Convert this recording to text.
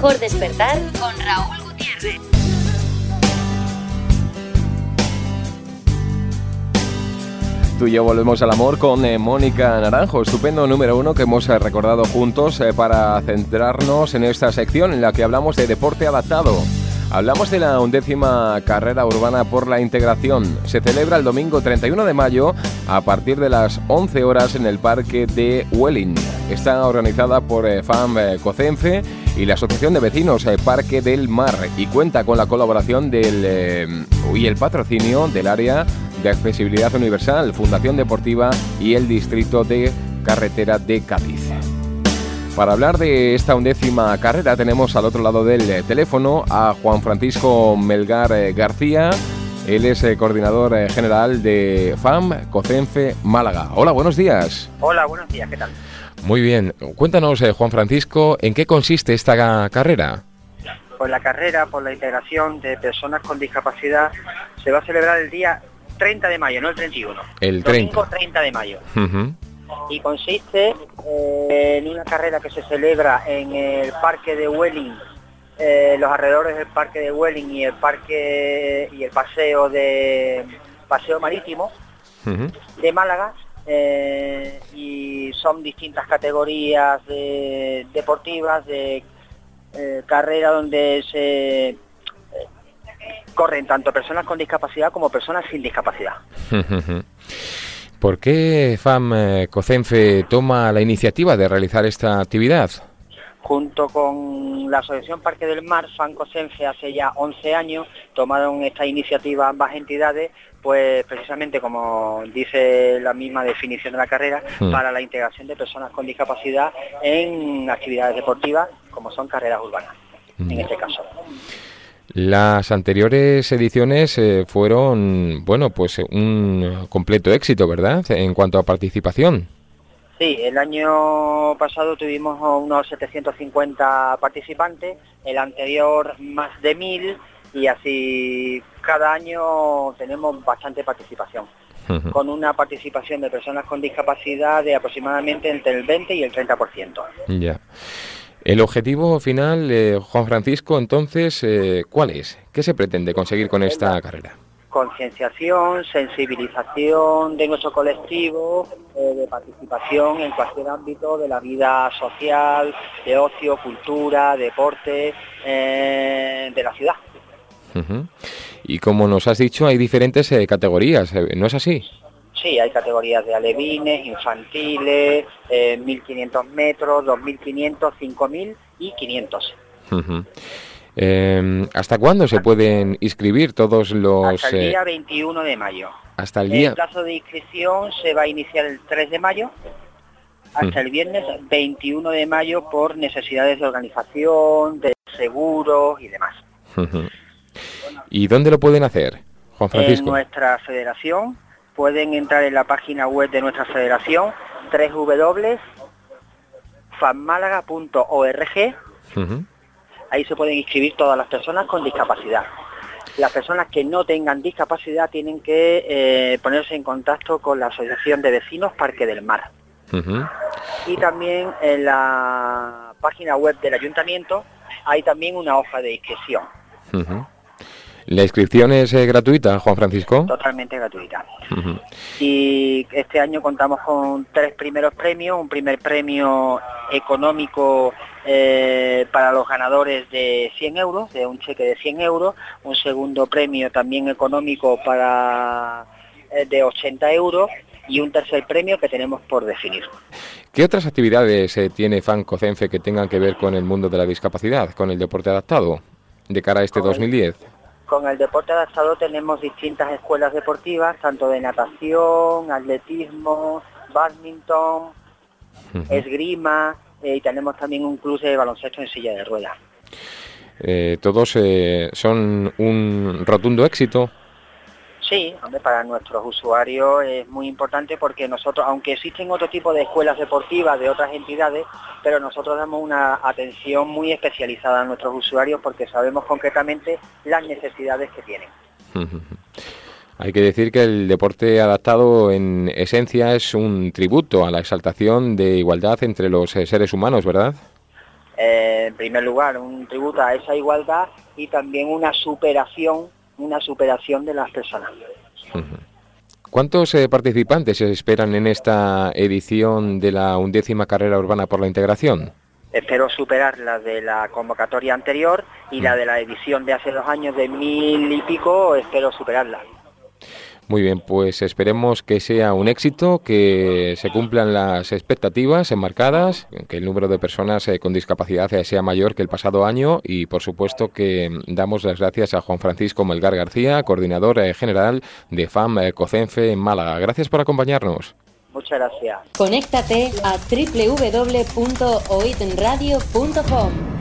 mejor despertar con Raúl Gutiérrez. Tú y yo volvemos al amor con Mónica Naranjo, estupendo número 1 que hemos recordado juntos para centrarnos en esta sección en la que hablamos de deporte adaptado. Hablamos de la 11ª carrera urbana por la integración. Se celebra el domingo 31 de mayo a partir de las 11 horas en el Parque de Welling. Está organizada por FAM Cocenfe y la Asociación de Vecinos Parque del Mar y cuenta con la colaboración y el patrocinio del Área de Accesibilidad Universal, Fundación Deportiva y el Distrito de Carretera de Cádiz. Para hablar de esta 11ª carrera tenemos al otro lado del teléfono a Juan Francisco Melgar García. Él es coordinador general de FAM Cocenfe Málaga. Hola, buenos días. Hola, buenos días, ¿qué tal? Muy bien. Cuéntanos, Juan Francisco, ¿en qué consiste esta carrera? Pues la carrera por la integración de personas con discapacidad se va a celebrar el día 30 de mayo, no el 31. El 30. Domingo 30 de mayo. Uh-huh. Y consiste en una carrera que se celebra en el Parque de Welling, los alrededores del Parque de Welling y el parque y el paseo marítimo de Málaga, y son distintas categorías deportivas de carrera donde se corren tanto personas con discapacidad como personas sin discapacidad. ¿Por qué FAM Cocenfe toma la iniciativa de realizar esta actividad? Junto con la Asociación Parque del Mar, FAM Cocenfe hace ya 11 años tomaron esta iniciativa ambas entidades, pues precisamente como dice la misma definición de la carrera, para la integración de personas con discapacidad en actividades deportivas como son carreras urbanas, en este caso. Las anteriores ediciones fueron, pues un completo éxito, ¿verdad?, en cuanto a participación. Sí, el año pasado tuvimos unos 750 participantes, el anterior más de 1000 y así cada año tenemos bastante participación, con una participación de personas con discapacidad de aproximadamente entre el 20 y el 30%. Ya. El objetivo final, Juan Francisco, entonces, ¿cuál es? ¿Qué se pretende conseguir con esta carrera? Concienciación, sensibilización de nuestro colectivo, de participación en cualquier ámbito de la vida social, de ocio, cultura, deporte, de la ciudad. Uh-huh. Y como nos has dicho, hay diferentes categorías, ¿no es así? Sí, hay categorías de alevines, infantiles, 1.500 metros, 2.500, 5.000 y 500. Uh-huh. ¿Hasta cuándo se pueden inscribir todos los...? Hasta el día 21 de mayo. Hasta el día... El plazo de inscripción se va a iniciar el 3 de mayo hasta el viernes 21 de mayo por necesidades de organización, de seguros y demás. Uh-huh. ¿Y dónde lo pueden hacer, Juan Francisco? En nuestra federación. Pueden entrar en la página web de nuestra federación, www.fammálaga.org. Uh-huh. Ahí se pueden inscribir todas las personas con discapacidad. Las personas que no tengan discapacidad tienen que ponerse en contacto con la Asociación de Vecinos Parque del Mar. Uh-huh. Y también en la página web del ayuntamiento hay también una hoja de inscripción. Uh-huh. ¿La inscripción es gratuita, Juan Francisco? Totalmente gratuita. Uh-huh. Y este año contamos con 3 primeros premios, un primer premio económico para los ganadores de 100 euros, de un cheque de 100 euros, un segundo premio también económico de 80 euros y un tercer premio que tenemos por definir. ¿Qué otras actividades tiene FAM Cocenfe que tengan que ver con el mundo de la discapacidad, con el deporte adaptado, de cara a este 2010? Con el deporte adaptado tenemos distintas escuelas deportivas, tanto de natación, atletismo, bádminton, esgrima, y tenemos también un club de baloncesto en silla de ruedas. ¿Todos son un rotundo éxito? Sí, hombre, para nuestros usuarios es muy importante porque nosotros, aunque existen otro tipo de escuelas deportivas de otras entidades, pero nosotros damos una atención muy especializada a nuestros usuarios porque sabemos concretamente las necesidades que tienen. Hay que decir que el deporte adaptado en esencia es un tributo a la exaltación de igualdad entre los seres humanos, ¿verdad? En primer lugar, un tributo a esa igualdad y también una superación de las personas. ¿Cuántos participantes se esperan en esta edición de la 11ª Carrera Urbana por la Integración? Espero superar la de la convocatoria anterior y la de la edición de hace 2 años de 1000 y pico, espero superarla. Muy bien, pues esperemos que sea un éxito, que se cumplan las expectativas enmarcadas, que el número de personas con discapacidad sea mayor que el pasado año y, por supuesto, que damos las gracias a Juan Francisco Melgar García, coordinador general de FAM COCENFE en Málaga. Gracias por acompañarnos. Muchas gracias. Conéctate a www.oitenradio.com.